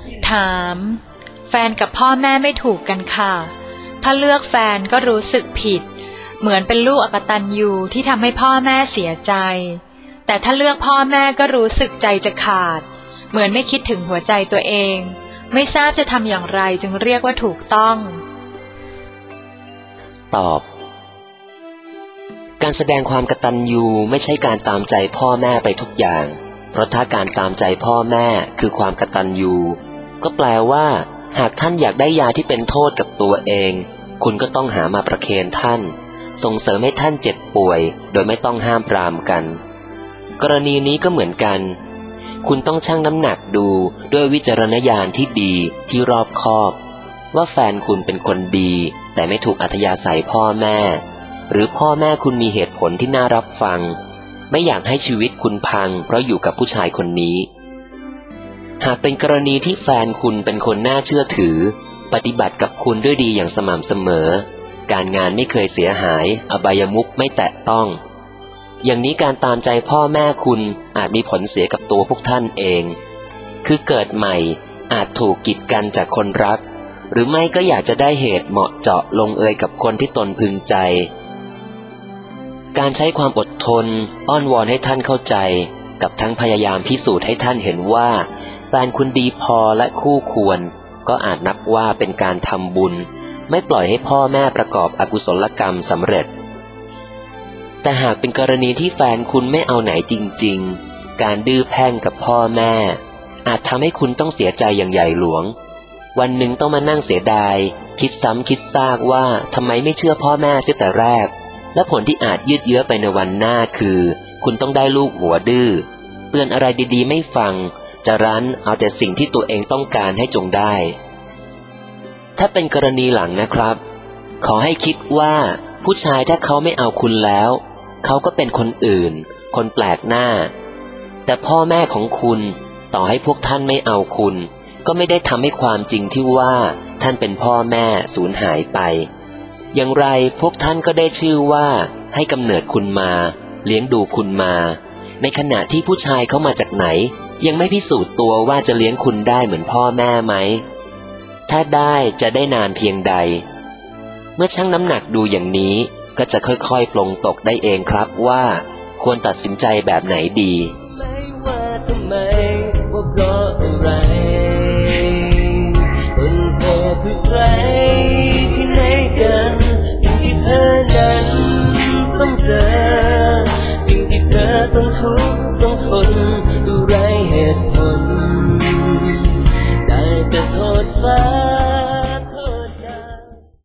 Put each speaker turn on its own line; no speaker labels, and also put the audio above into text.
ถาม แฟนกับพ่อแม่ไม่ถูกกันค่ะถ้าเลือกแฟนก็รู้สึกผิดเหมือนเป็นลูกอกตัญญูที่ทำให้พ่อแม่เสียใจแต่ถ้าเลือกพ่อแม่ก็รู้สึกใจจะขาดเหมือนไม่คิดถึงหัวใจตัวเองไม่ทราบจะทำอย่างไรจึงเรียกว่าถูกต้อง
ตอบการแสดงความกตัญญูไม่ใช่การตามใจพ่อแม่ไปทุกอย่างเพราะถ้าการตามใจพ่อแม่คือความกตัญญูก็แปลว่าหากท่านอยากได้ยาที่เป็นโทษกับตัวเองคุณก็ต้องหามาประเคนท่านส่งเสริมให้ท่านเจ็บป่วยโดยไม่ต้องห้ามปรามกันกรณีนี้ก็เหมือนกันคุณต้องชั่งน้ำหนักดูด้วยวิจารณญาณที่ดีที่รอบคอบว่าแฟนคุณเป็นคนดีแต่ไม่ถูกอัธยาศัยพ่อแม่หรือพ่อแม่คุณมีเหตุผลที่น่ารับฟังไม่อยากให้ชีวิตคุณพังเพราะอยู่กับผู้ชายคนนี้หากเป็นกรณีที่แฟนคุณเป็นคนน่าเชื่อถือปฏิบัติกับคุณด้วยดีอย่างสม่ำเสมอการงานไม่เคยเสียหายอบายมุขไม่แตะต้องอย่างนี้การตามใจพ่อแม่คุณอาจมีผลเสียกับตัวพวกท่านเองคือเกิดใหม่อาจถูกกีดกันจากคนรักหรือไม่ก็อยากจะได้เหตุเหมาะเจาะลงเอยกับคนที่ตนพึงใจการใช้ความอดทนอ้อนวอนให้ท่านเข้าใจกับทั้งพยายามพิสูจน์ให้ท่านเห็นว่าแฟนคุณดีพอและคู่ควรก็อาจนับว่าเป็นการทำบุญไม่ปล่อยให้พ่อแม่ประกอบอกุศลกรรมสำเร็จแต่หากเป็นกรณีที่แฟนคุณไม่เอาไหนจริงๆการดื้อแพ่งกับพ่อแม่อาจทำให้คุณต้องเสียใจอย่างใหญ่หลวงวันหนึ่งต้องมานั่งเสียดายคิดซ้ำคิดซากว่าทำไมไม่เชื่อพ่อแม่เสียแต่แรกและผลที่อาจยืดเยื้อไปในวันหน้าคือคุณต้องได้ลูกหัวดื้อเตือนอะไรดีๆไม่ฟังจะรั้นเอาแต่สิ่งที่ตัวเองต้องการให้จงได้ถ้าเป็นกรณีหลังนะครับขอให้คิดว่าผู้ชายถ้าเขาไม่เอาคุณแล้วเขาก็เป็นคนอื่นคนแปลกหน้าแต่พ่อแม่ของคุณต่อให้พวกท่านไม่เอาคุณก็ไม่ได้ทำให้ความจริงที่ว่าท่านเป็นพ่อแม่สูญหายไปอย่างไรพวกท่านก็ได้ชื่อว่าให้กำเนิดคุณมาเลี้ยงดูคุณมาในขณะที่ผู้ชายเขามาจากไหนยังไม่พิสูจน์ตัวว่าจะเลี้ยงคุณได้เหมือนพ่อแม่ไหมถ้าได้จะได้นานเพียงใดเมื่อชั่งน้ำหนักดูอย่างนี้ก็จะค่อยๆปลงตกได้เองครับว่าควรตัดสินใจแบบไหนดีไม่ว่าทำไมว่าเพราะอะไรเป็นเหตุคือใครที่ไหนกันสิ่งที่เธอนั้นต้องเจอสิ่งที่เธอต้องทุกข์ต้องทนดูไรเหตุผลได้แต่โทษฟ้า